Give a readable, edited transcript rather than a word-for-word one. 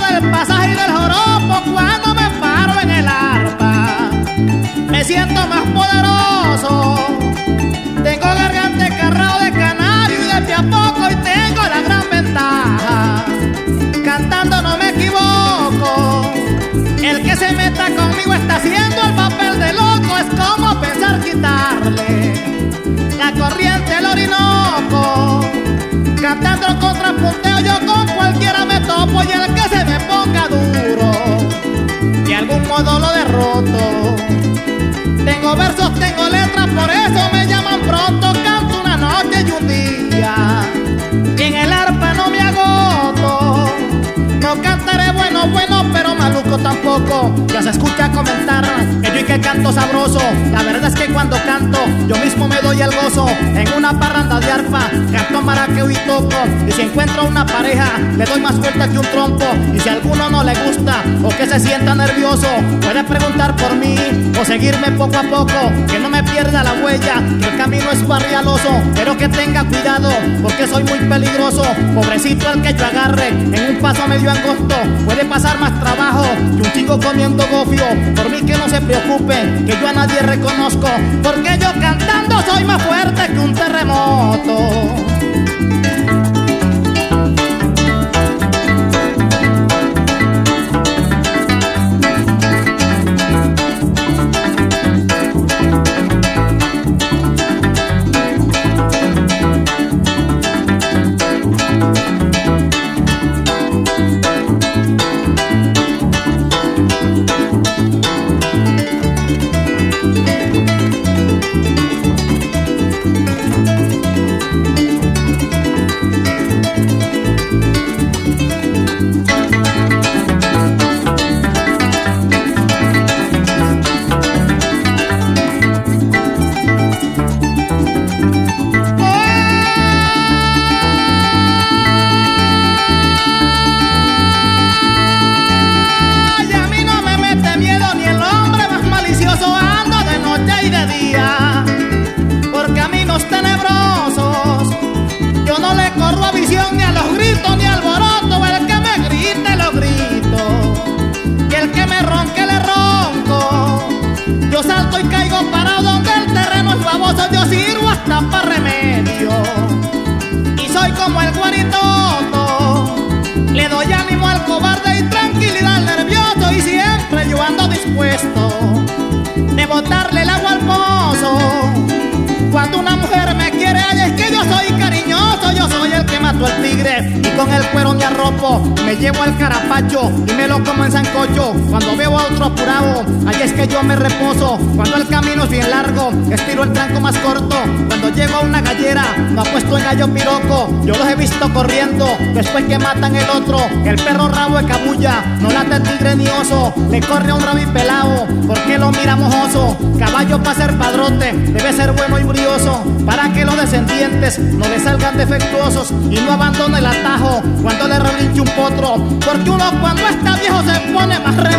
del pasaje y del joropo cuando me paro en el arpa. Me siento más poderoso. Tengo garganta carrao de canario y de pie a poco y tengo la gran ventaja. Cantando no me equivoco. El que se meta conmigo está haciendo el papel de loco. Es como pensar quitarle la corriente al Orinoco. Cantando el contrapunteo yo con cualquiera me topo. Y el que se me ponga duro de algún modo lo derroto. Tengo versos, tengo letras, por eso me llaman pronto. Canto una noche y un día y en el arpa no me agoto. No cantaré bueno, pero maluco tampoco. Ya se escucha comentar que yo y que canto sabroso. La verdad es que cuando canto yo mismo me doy el gozo. En una parranda de arpa canto maraqueo y toco. Y si encuentro una pareja le doy más vuelta que un trompo. Y si a alguno no le gusta o que se sienta nervioso, puede preguntar por mí o seguirme poco a poco. Que no me pierda la huella, que el camino es barrialoso. Pero que tenga cuidado porque soy muy peligroso. Pobrecito el que yo agarre en un paso medio angosto. Puede pasar más trabajo que un chico comiendo gofio. Por mí que no se preocupe, que yo a nadie reconozco. Porque yo cantando soy más fuerte que un terremoto. Por caminos tenebrosos yo no le corro a visión, ni a los gritos ni al alboroto. El que me grite lo grito y el que me ronque le ronco. Yo salto y caigo parado donde el terreno es baboso. Yo sirvo hasta para remedio y soy como el guaritoto. Le doy ánimo al cobarde y tranquilidad al nervioso. Y siempre yo ando dispuesto de botarle el agua al pozo. Cuando una mujer me quiere, ay, es que yo soy cariñoso. Yo soy el que mató al tigre y con el cuero me arropo. Me llevo al carapacho y me lo como en sancocho. Cuando veo a otro apurado, ay, es que yo me reposo. Cuando el camino es bien largo, estiro el tranco más corto. Cuando llego a una gallera, no apuesto en gallo piroco. Yo los he visto corriendo después que matan el otro. El perro rabo de cabulla, no late tigre ni oso. Le corre a un rabi pelao porque lo mira mojoso. Caballo para ser padrote debe ser bueno y brioso, para que los descendientes no le salgan defectuosos y no abandone el atajo cuando le relinche un potro. Porque uno cuando está viejo se pone más